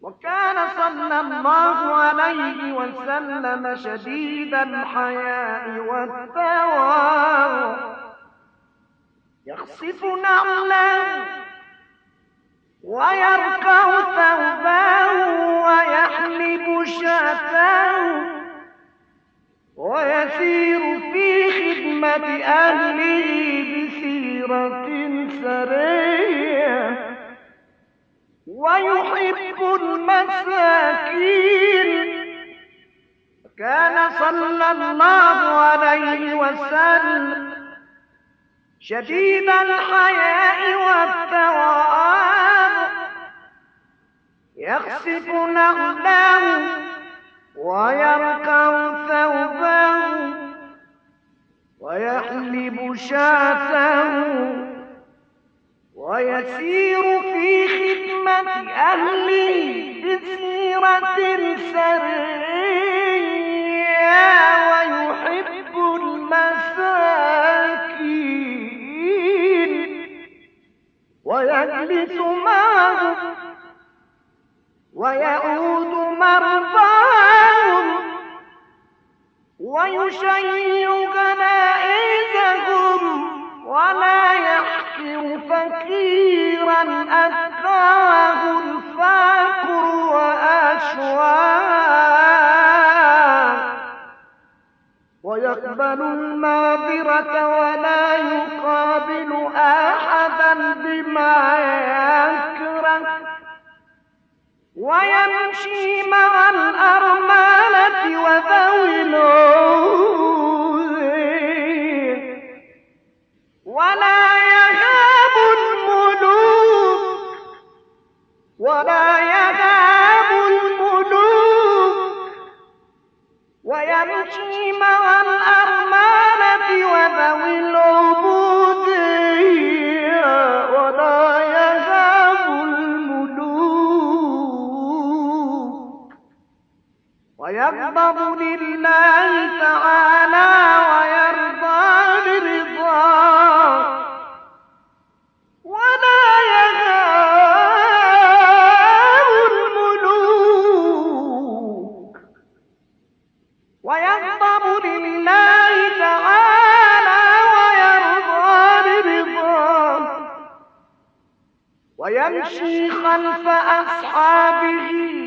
وكان صلى الله عليه وسلم شديد الحياء والتواضع، يخصف نعله ويرفع ثوبه ويحلب شاته ويسير في خدمة أهله بسيرة سرية، ويحب المساكين. كان صلى الله عليه وسلم شديد الحياء والتواضع، يخصف نعله ويركع ثوبه ويحلب شاته ويسير في خدمة أهله بسيرة سرية، ويحب المساكين ويجلس معهم ويعود مرضاهم ويشيع جنائزهم، ولا يحقر فقيرا أتبعه الفقر وأشواه، ويقبل المعذرة ولا يقابل أحدا بما يكره، ويمشي مع الأرملة وذوي النور، ولا يهاب الملوك ويمشي مع الأرملة وذوي العبودية، ولا يهاب الملوك، ويغضب لله تعالى ويرضى برضاه، ولا يهاب الملوك، ويغضب لله تعالى ويرضى برضاه، ويمشي خلف أصحابه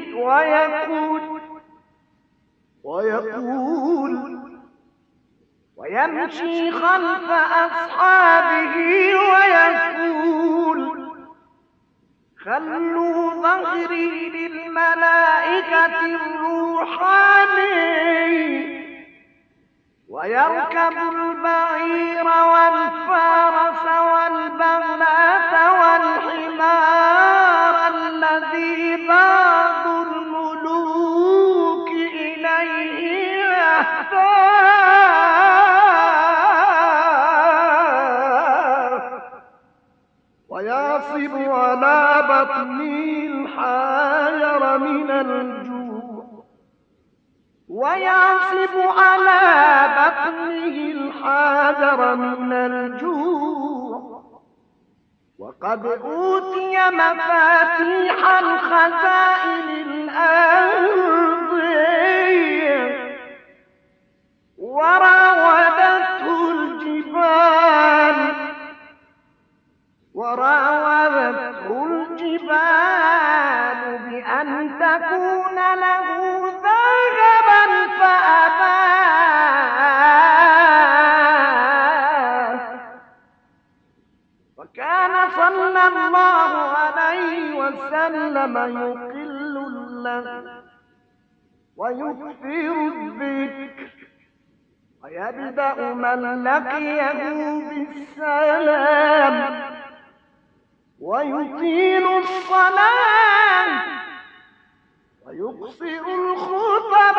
ويمشي خلف أصحابه ويقول: خلوا ظهري للملائكة الروحاني. ويركب البعير والفارس والبغلة والحمار الذي بعض الملوك إليه يحتاج، ويعصب على بطنه الحجر من الجوع، ويعصب على بطنه الحجر من الجوع، وقد أوتي مفاتيح الخزائن الأرضية، وراودته الجبال بأن تكون له ذهبا فأباه. وكان صلى الله عليه وسلم يقل اللهو ويكثر الذكر، ويبدأ من لقيه بالسلام، ويطيل الصلاة، ويقصر الخطب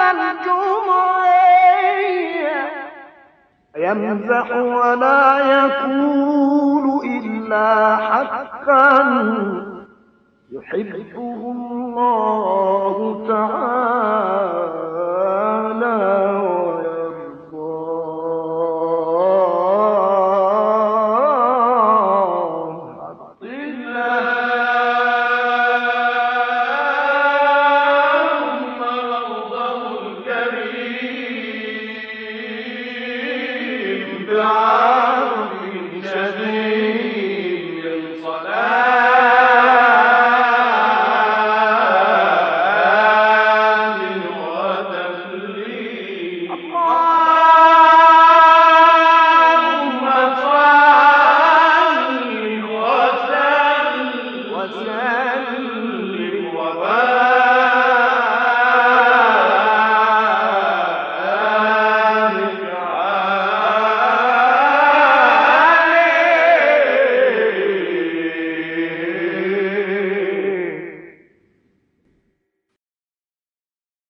الجمعية، يمزح ولا يقول إلا حقا يحبه الله تعالى ويرضاه. الصلاة